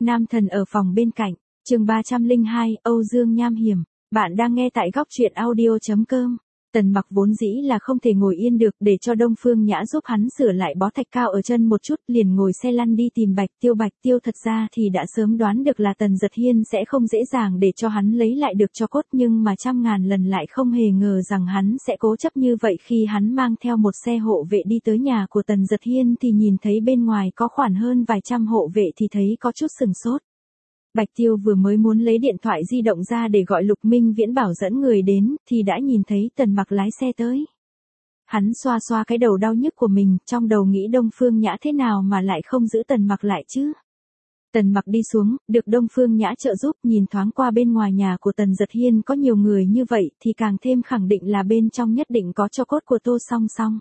Nam thần ở phòng bên cạnh, chương 302, Âu Dương nham hiểm. Bạn đang nghe tại góc truyện audio.com. Tần Mặc vốn dĩ là không thể ngồi yên được, để cho Đông Phương Nhã giúp hắn sửa lại bó thạch cao ở chân một chút, liền ngồi xe lăn đi tìm Bạch Tiêu. Bạch Tiêu thật ra thì đã sớm đoán được là Tần Dật Hiên sẽ không dễ dàng để cho hắn lấy lại được cho cốt, nhưng mà trăm ngàn lần lại không hề ngờ rằng hắn sẽ cố chấp như vậy. Khi hắn mang theo một xe hộ vệ đi tới nhà của Tần Dật Hiên thì nhìn thấy bên ngoài có khoảng hơn vài trăm hộ vệ thì thấy có chút sừng sốt. Bạch Tiêu vừa mới muốn lấy điện thoại di động ra để gọi Lục Minh Viễn bảo dẫn người đến, thì đã nhìn thấy Tần Mặc lái xe tới. Hắn xoa xoa cái đầu đau nhức của mình, trong đầu nghĩ Đông Phương Nhã thế nào mà lại không giữ Tần Mặc lại chứ. Tần Mặc đi xuống, được Đông Phương Nhã trợ giúp, nhìn thoáng qua bên ngoài nhà của Tần Dật Hiên có nhiều người như vậy thì càng thêm khẳng định là bên trong nhất định có tro cốt của Tô Song Song.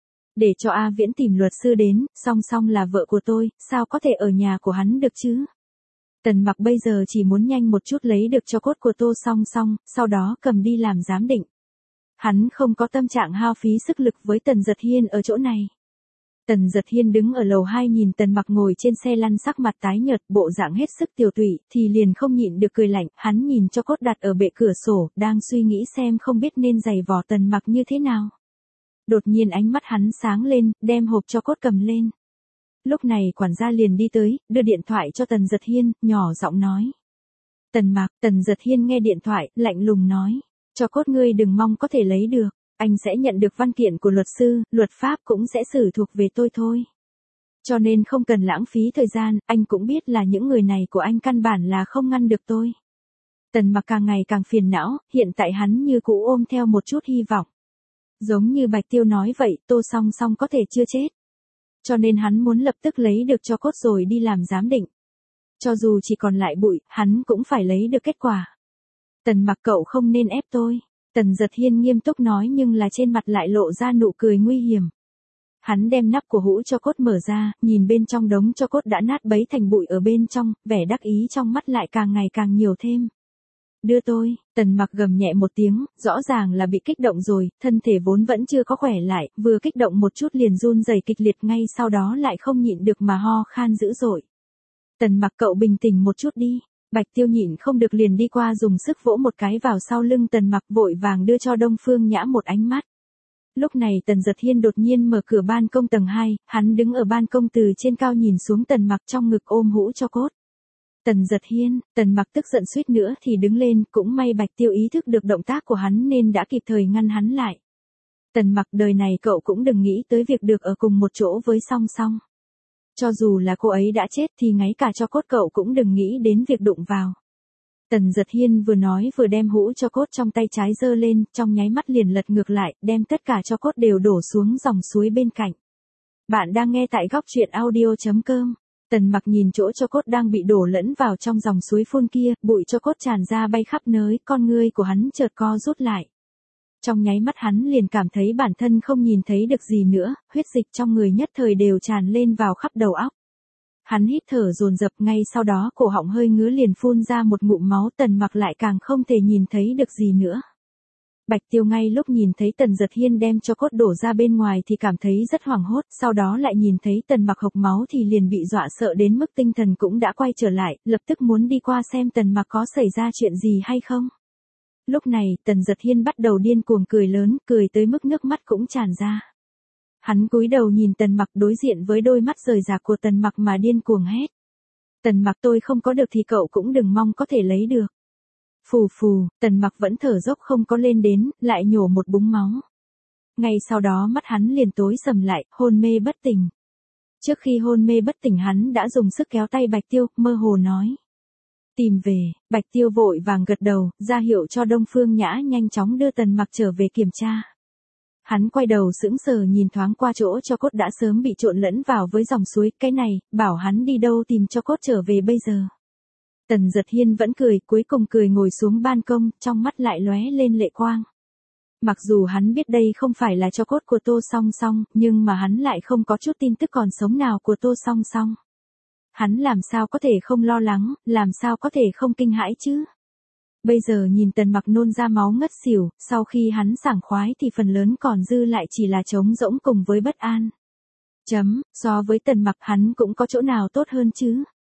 Để cho A Viễn tìm luật sư đến, Song Song là vợ của tôi, sao có thể ở nhà của hắn được chứ? Tần Mặc bây giờ chỉ muốn nhanh một chút lấy được tro cốt của Tô Song Song, sau đó cầm đi làm giám định. Hắn không có tâm trạng hao phí sức lực với Tần Dật Hiên ở chỗ này. Tần Dật Hiên đứng ở lầu 2 nhìn Tần Mặc ngồi trên xe lăn sắc mặt tái nhợt, bộ dạng hết sức tiều tụy, thì liền không nhịn được cười lạnh. Hắn nhìn tro cốt đặt ở bệ cửa sổ, đang suy nghĩ xem không biết nên giày vò Tần Mặc như thế nào. Đột nhiên ánh mắt hắn sáng lên, đem hộp tro cốt cầm lên. Lúc này quản gia liền đi tới, đưa điện thoại cho Tần Dật Hiên, nhỏ giọng nói. Tần Mặc. Tần Dật Hiên nghe điện thoại, lạnh lùng nói. Tro cốt ngươi đừng mong có thể lấy được, anh sẽ nhận được văn kiện của luật sư, luật pháp cũng sẽ xử thuộc về tôi thôi. Cho nên không cần lãng phí thời gian, anh cũng biết là những người này của anh căn bản là không ngăn được tôi. Tần Mặc càng ngày càng phiền não, hiện tại hắn như cũ ôm theo một chút hy vọng. Giống như Bạch Tiêu nói vậy, Tô Song Song có thể chưa chết. Cho nên hắn muốn lập tức lấy được tro cốt rồi đi làm giám định. Cho dù chỉ còn lại bụi, hắn cũng phải lấy được kết quả. Tần Mặc cậu không nên ép tôi. Tần Dật Hiên nghiêm túc nói, nhưng là trên mặt lại lộ ra nụ cười nguy hiểm. Hắn đem nắp của hũ tro cốt mở ra, nhìn bên trong đống tro cốt đã nát bấy thành bụi ở bên trong, vẻ đắc ý trong mắt lại càng ngày càng nhiều thêm. Đưa tôi. Tần Mặc gầm nhẹ một tiếng, rõ ràng là bị kích động rồi, thân thể vốn vẫn chưa có khỏe lại, vừa kích động một chút liền run rẩy kịch liệt, ngay sau đó lại không nhịn được mà ho khan dữ dội. Tần Mặc cậu bình tĩnh một chút đi. Bạch Tiêu nhịn không được liền đi qua dùng sức vỗ một cái vào sau lưng Tần Mặc, vội vàng đưa cho Đông Phương Nhã một ánh mắt. Lúc này Tần Dật Hiên đột nhiên mở cửa ban công tầng 2, hắn đứng ở ban công từ trên cao nhìn xuống Tần Mặc trong ngực ôm hũ tro cốt. Tần Dật Hiên. Tần Mặc tức giận suýt nữa thì đứng lên, cũng may Bạch Tiêu ý thức được động tác của hắn nên đã kịp thời ngăn hắn lại. Tần Mặc, đời này cậu cũng đừng nghĩ tới việc được ở cùng một chỗ với Song Song. Cho dù là cô ấy đã chết thì ngay cả tro cốt cậu cũng đừng nghĩ đến việc đụng vào. Tần Dật Hiên vừa nói vừa đem hũ tro cốt trong tay trái giơ lên, trong nháy mắt liền lật ngược lại, đem tất cả tro cốt đều đổ xuống dòng suối bên cạnh. Bạn đang nghe tại góc truyện audio.com. Tần Mặc nhìn chỗ tro cốt đang bị đổ lẫn vào trong dòng suối phun kia, bụi tro cốt tràn ra bay khắp nơi, con ngươi của hắn chợt co rút lại. Trong nháy mắt hắn liền cảm thấy bản thân không nhìn thấy được gì nữa, huyết dịch trong người nhất thời đều tràn lên vào khắp đầu óc. Hắn hít thở dồn dập, ngay sau đó cổ họng hơi ngứa liền phun ra một ngụm máu. Tần Mặc lại càng không thể nhìn thấy được gì nữa. Bạch Tiêu ngay lúc nhìn thấy Tần Dật Hiên đem tro cốt đổ ra bên ngoài thì cảm thấy rất hoảng hốt, sau đó lại nhìn thấy Tần Mặc hộc máu thì liền bị dọa sợ đến mức tinh thần cũng đã quay trở lại, lập tức muốn đi qua xem Tần Mặc có xảy ra chuyện gì hay không. Lúc này, Tần Dật Hiên bắt đầu điên cuồng cười lớn, cười tới mức nước mắt cũng tràn ra. Hắn cúi đầu nhìn Tần Mặc, đối diện với đôi mắt rời rạc của Tần Mặc mà điên cuồng hét. Tần Mặc, tôi không có được thì cậu cũng đừng mong có thể lấy được. Phù phù. Tần Mặc vẫn thở dốc không có lên đến, lại nhổ một búng máu. Ngay sau đó mắt hắn liền tối sầm lại, hôn mê bất tỉnh. Trước khi hôn mê bất tỉnh hắn đã dùng sức kéo tay Bạch Tiêu, mơ hồ nói. Tìm về. Bạch Tiêu vội vàng gật đầu, ra hiệu cho Đông Phương Nhã nhanh chóng đưa Tần Mặc trở về kiểm tra. Hắn quay đầu sững sờ nhìn thoáng qua chỗ tro cốt đã sớm bị trộn lẫn vào với dòng suối, cái này, bảo hắn đi đâu tìm tro cốt trở về bây giờ. Tần Dật Hiên vẫn cười, cuối cùng cười ngồi xuống ban công, trong mắt lại lóe lên lệ quang. Mặc dù hắn biết đây không phải là tro cốt của Tô Song Song, nhưng mà hắn lại không có chút tin tức còn sống nào của Tô Song Song. Hắn làm sao có thể không lo lắng, làm sao có thể không kinh hãi chứ? Bây giờ nhìn Tần Mặc nôn ra máu ngất xỉu, sau khi hắn sảng khoái thì phần lớn còn dư lại chỉ là trống rỗng cùng với bất an. So với Tần Mặc hắn cũng có chỗ nào tốt hơn chứ?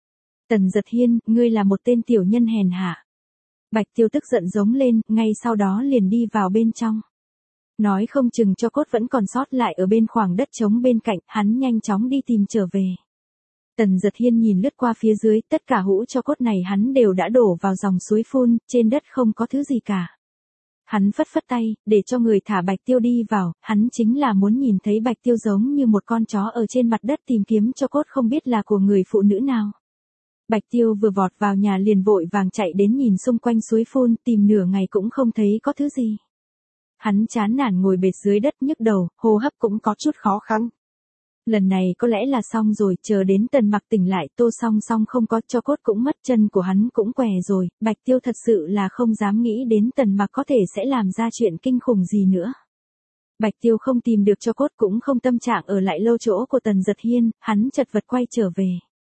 Tần Giật Hiên, ngươi là một tên tiểu nhân hèn hạ. Bạch Tiêu tức giận giống lên, ngay sau đó liền đi vào bên trong. Nói không chừng cho cốt vẫn còn sót lại ở bên khoảng đất trống bên cạnh, hắn nhanh chóng đi tìm trở về. Tần Giật Hiên nhìn lướt qua phía dưới, tất cả hũ cho cốt này hắn đều đã đổ vào dòng suối phun, trên đất không có thứ gì cả. Hắn phất phất tay, để cho người thả Bạch Tiêu đi vào, hắn chính là muốn nhìn thấy Bạch Tiêu giống như một con chó ở trên mặt đất tìm kiếm cho cốt không biết là của người phụ nữ nào. Bạch Tiêu vừa vọt vào nhà liền vội vàng chạy đến nhìn xung quanh suối phun, tìm nửa ngày cũng không thấy có thứ gì. Hắn chán nản ngồi bệt dưới đất nhức đầu, hô hấp cũng có chút khó khăn. Lần này có lẽ là xong rồi, chờ đến Tần Mặc tỉnh lại, Tô Song Song không có, cho cốt cũng mất, chân của hắn cũng què rồi, Bạch Tiêu thật sự là không dám nghĩ đến Tần Mặc có thể sẽ làm ra chuyện kinh khủng gì nữa. Bạch Tiêu không tìm được cho cốt cũng không tâm trạng ở lại lâu chỗ của Tần Giật Hiên, hắn chật vật quay trở về.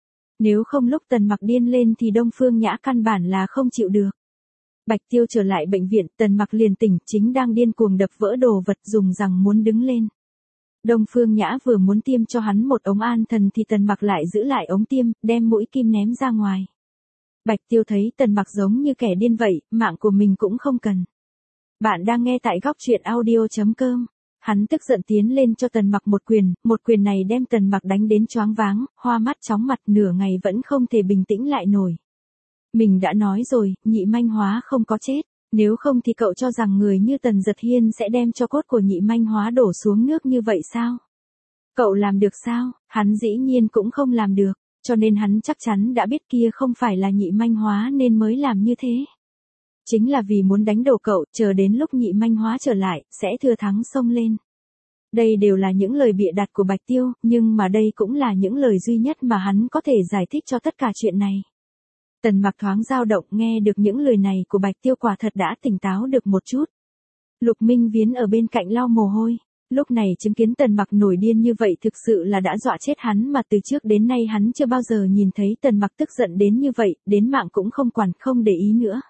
Nếu không lúc Tần Mặc điên lên thì Đông Phương Nhã căn bản là không chịu được. Bạch Tiêu trở lại bệnh viện, Tần Mặc liền tỉnh, chính đang điên cuồng đập vỡ đồ vật dùng rằng muốn đứng lên. Đông Phương Nhã vừa muốn tiêm cho hắn một ống an thần thì Tần Mặc lại giữ lại ống tiêm, đem mũi kim ném ra ngoài. Bạch Tiêu thấy Tần Mặc giống như kẻ điên vậy, mạng của mình cũng không cần. Bạn đang nghe tại góc truyện audio.com. Hắn tức giận tiến lên cho Tần Mặc một quyền này đem Tần Mặc đánh đến choáng váng, hoa mắt chóng mặt, nửa ngày vẫn không thể bình tĩnh lại nổi. Mình đã nói rồi, Nhị Manh Hóa không có chết, nếu không thì cậu cho rằng người như Tần Giật Hiên sẽ đem cho cốt của Nhị Manh Hóa đổ xuống nước như vậy sao? Cậu làm được sao? Hắn dĩ nhiên cũng không làm được, cho nên hắn chắc chắn đã biết kia không phải là Nhị Manh Hóa nên mới làm như thế. Chính là vì muốn đánh đổ cậu, chờ đến lúc Nhị Manh Hóa trở lại, sẽ thừa thắng xông lên. Đây đều là những lời bịa đặt của Bạch Tiêu, nhưng mà đây cũng là những lời duy nhất mà hắn có thể giải thích cho tất cả chuyện này. Tần Mặc thoáng dao động, nghe được những lời này của Bạch Tiêu quả thật đã tỉnh táo được một chút. Lục Minh Viễn ở bên cạnh lau mồ hôi, lúc này chứng kiến Tần Mặc nổi điên như vậy thực sự là đã dọa chết hắn, mà từ trước đến nay hắn chưa bao giờ nhìn thấy Tần Mặc tức giận đến như vậy, đến mạng cũng không quản, không để ý nữa.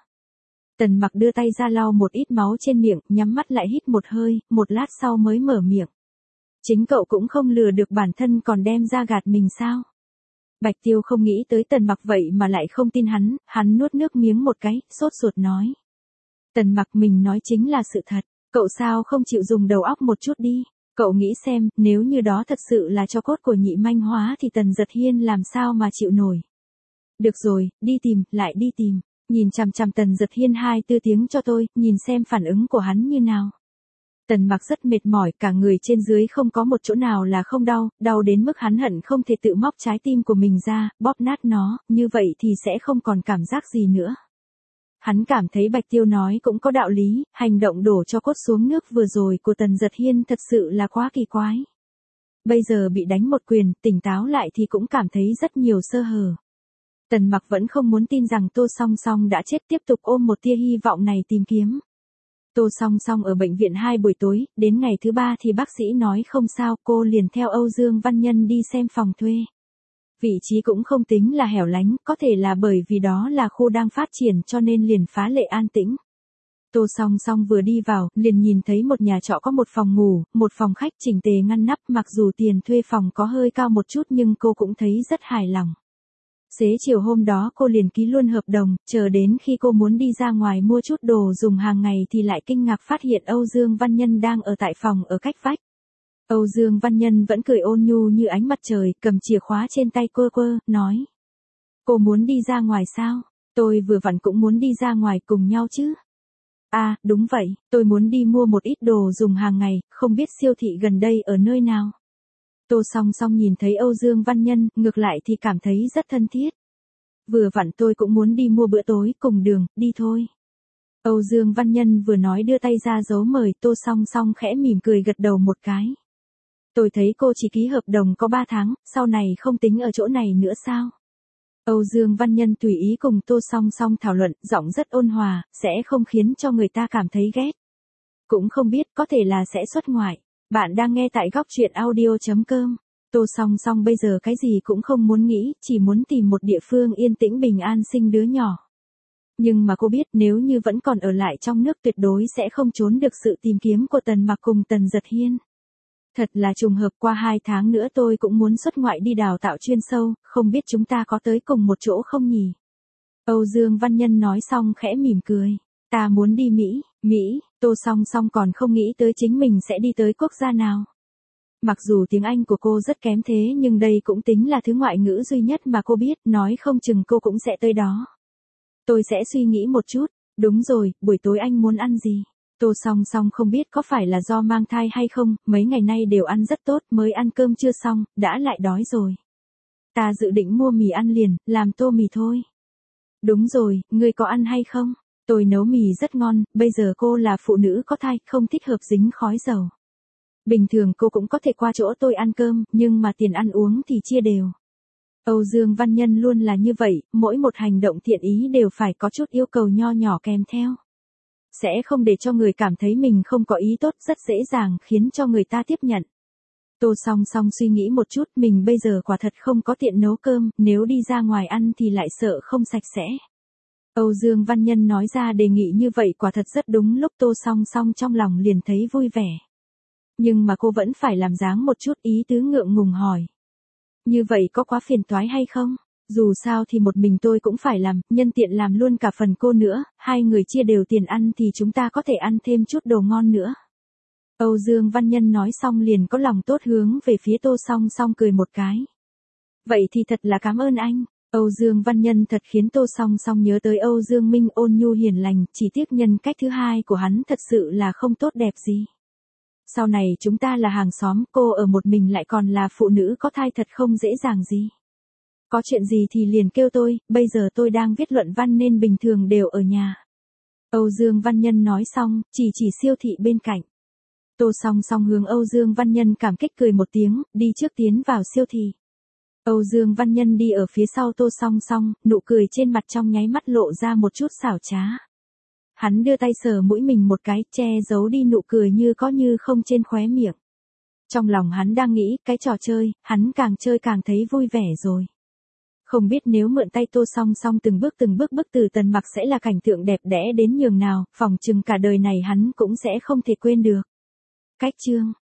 Tần Mặc đưa tay ra lau một ít máu trên miệng, nhắm mắt lại hít một hơi, một lát sau mới mở miệng. Chính cậu cũng không lừa được bản thân còn đem ra gạt mình sao? Bạch Tiêu không nghĩ tới Tần Mặc vậy mà lại không tin hắn nuốt nước miếng một cái, sốt ruột nói. Tần Mặc, mình nói chính là sự thật, cậu sao không chịu dùng đầu óc một chút đi, cậu nghĩ xem, nếu như đó thật sự là cho cốt của Nhị Manh Hóa thì Tần Giật Hiên làm sao mà chịu nổi. Được rồi, đi tìm, lại đi tìm, nhìn chằm chằm Tần Giật Hiên 24 tiếng cho tôi, nhìn xem phản ứng của hắn như nào. Tần Mặc rất mệt mỏi, cả người trên dưới không có một chỗ nào là không đau, đau đến mức hắn hận không thể tự móc trái tim của mình ra, bóp nát nó, như vậy thì sẽ không còn cảm giác gì nữa. Hắn cảm thấy Bạch Tiêu nói cũng có đạo lý, hành động đổ cho cốt xuống nước vừa rồi của Tần Giật Hiên thật sự là quá kỳ quái. Bây giờ bị đánh một quyền, tỉnh táo lại thì cũng cảm thấy rất nhiều sơ hở. Tần Mặc vẫn không muốn tin rằng Tô Song Song đã chết, tiếp tục ôm một tia hy vọng này tìm kiếm. Tô Song Song ở bệnh viện 2 buổi tối, đến ngày thứ 3 thì bác sĩ nói không sao, cô liền theo Âu Dương Văn Nhân đi xem phòng thuê. Vị trí cũng không tính là hẻo lánh, có thể là bởi vì đó là khu đang phát triển cho nên liền phá lệ an tĩnh. Tô Song Song vừa đi vào, liền nhìn thấy một nhà trọ có một phòng ngủ, một phòng khách chỉnh tề ngăn nắp, mặc dù tiền thuê phòng có hơi cao một chút nhưng cô cũng thấy rất hài lòng. Xế chiều hôm đó cô liền ký luôn hợp đồng, chờ đến khi cô muốn đi ra ngoài mua chút đồ dùng hàng ngày thì lại kinh ngạc phát hiện Âu Dương Văn Nhân đang ở tại phòng ở cách vách. Âu Dương Văn Nhân vẫn cười ôn nhu như ánh mặt trời, cầm chìa khóa trên tay quơ quơ, nói. Cô muốn đi ra ngoài sao? Tôi vừa vặn cũng muốn đi ra ngoài cùng nhau chứ. À, đúng vậy, tôi muốn đi mua một ít đồ dùng hàng ngày, không biết siêu thị gần đây ở nơi nào. Tô Song Song nhìn thấy Âu Dương Văn Nhân, ngược lại thì cảm thấy rất thân thiết. Vừa vặn tôi cũng muốn đi mua bữa tối, cùng đường, đi thôi. Âu Dương Văn Nhân vừa nói đưa tay ra dấu mời, Tô Song Song khẽ mỉm cười gật đầu một cái. Tôi thấy cô chỉ ký hợp đồng có 3 tháng, sau này không tính ở chỗ này nữa sao? Âu Dương Văn Nhân tùy ý cùng Tô Song Song thảo luận, giọng rất ôn hòa, sẽ không khiến cho người ta cảm thấy ghét. Cũng không biết, có thể là sẽ xuất ngoại. Bạn đang nghe tại góc truyện audio.com. Tô Song Song bây giờ cái gì cũng không muốn nghĩ, chỉ muốn tìm một địa phương yên tĩnh bình an sinh đứa nhỏ. Nhưng mà cô biết nếu như vẫn còn ở lại trong nước tuyệt đối sẽ không trốn được sự tìm kiếm của Tần Mặc cùng Tần Giật Hiên. Thật là trùng hợp, qua 2 tháng nữa tôi cũng muốn xuất ngoại đi đào tạo chuyên sâu, không biết chúng ta có tới cùng một chỗ không nhỉ? Âu Dương Văn Nhân nói xong khẽ mỉm cười. Ta muốn đi Mỹ, Mỹ, Tô Song Song còn không nghĩ tới chính mình sẽ đi tới quốc gia nào. Mặc dù tiếng Anh của cô rất kém thế nhưng đây cũng tính là thứ ngoại ngữ duy nhất mà cô biết, nói không chừng cô cũng sẽ tới đó. Tôi sẽ suy nghĩ một chút. Đúng rồi, buổi tối anh muốn ăn gì? Tô Song Song không biết có phải là do mang thai hay không, mấy ngày nay đều ăn rất tốt, mới ăn cơm chưa xong, đã lại đói rồi. Ta dự định mua mì ăn liền, làm tô mì thôi. Đúng rồi, ngươi có ăn hay không? Tôi nấu mì rất ngon, bây giờ cô là phụ nữ có thai, không thích hợp dính khói dầu. Bình thường cô cũng có thể qua chỗ tôi ăn cơm, nhưng mà tiền ăn uống thì chia đều. Âu Dương Văn Nhân luôn là như vậy, mỗi một hành động thiện ý đều phải có chút yêu cầu nho nhỏ kèm theo. Sẽ không để cho người cảm thấy mình không có ý tốt, rất dễ dàng khiến cho người ta tiếp nhận. Tô Song Song suy nghĩ một chút, mình bây giờ quả thật không có tiện nấu cơm, nếu đi ra ngoài ăn thì lại sợ không sạch sẽ. Âu Dương Văn Nhân nói ra đề nghị như vậy quả thật rất đúng lúc, Tô Song Song trong lòng liền thấy vui vẻ. Nhưng mà cô vẫn phải làm dáng một chút, ý tứ ngượng ngùng hỏi. Như vậy có quá phiền toái hay không? Dù sao thì một mình tôi cũng phải làm, nhân tiện làm luôn cả phần cô nữa, hai người chia đều tiền ăn thì chúng ta có thể ăn thêm chút đồ ngon nữa. Âu Dương Văn Nhân nói xong liền có lòng tốt hướng về phía Tô Song Song cười một cái. Vậy thì thật là cảm ơn anh. Âu Dương Văn Nhân thật khiến Tô Song Song nhớ tới Âu Dương Minh ôn nhu hiền lành, chỉ tiếc nhân cách thứ hai của hắn thật sự là không tốt đẹp gì. Sau này chúng ta là hàng xóm, cô ở một mình lại còn là phụ nữ có thai thật không dễ dàng gì. Có chuyện gì thì liền kêu tôi, bây giờ tôi đang viết luận văn nên bình thường đều ở nhà. Âu Dương Văn Nhân nói xong, chỉ siêu thị bên cạnh. Tô Song Song hướng Âu Dương Văn Nhân cảm kích cười một tiếng, đi trước tiến vào siêu thị. Âu Dương Văn Nhân đi ở phía sau Tô Song Song, nụ cười trên mặt trong nháy mắt lộ ra một chút xảo trá. Hắn đưa tay sờ mũi mình một cái, che giấu đi nụ cười như có như không trên khóe miệng. Trong lòng hắn đang nghĩ, cái trò chơi, hắn càng chơi càng thấy vui vẻ rồi. Không biết nếu mượn tay Tô Song Song từng bước bức từ Tần Mặc sẽ là cảnh tượng đẹp đẽ đến nhường nào, phỏng chừng cả đời này hắn cũng sẽ không thể quên được. Cách chương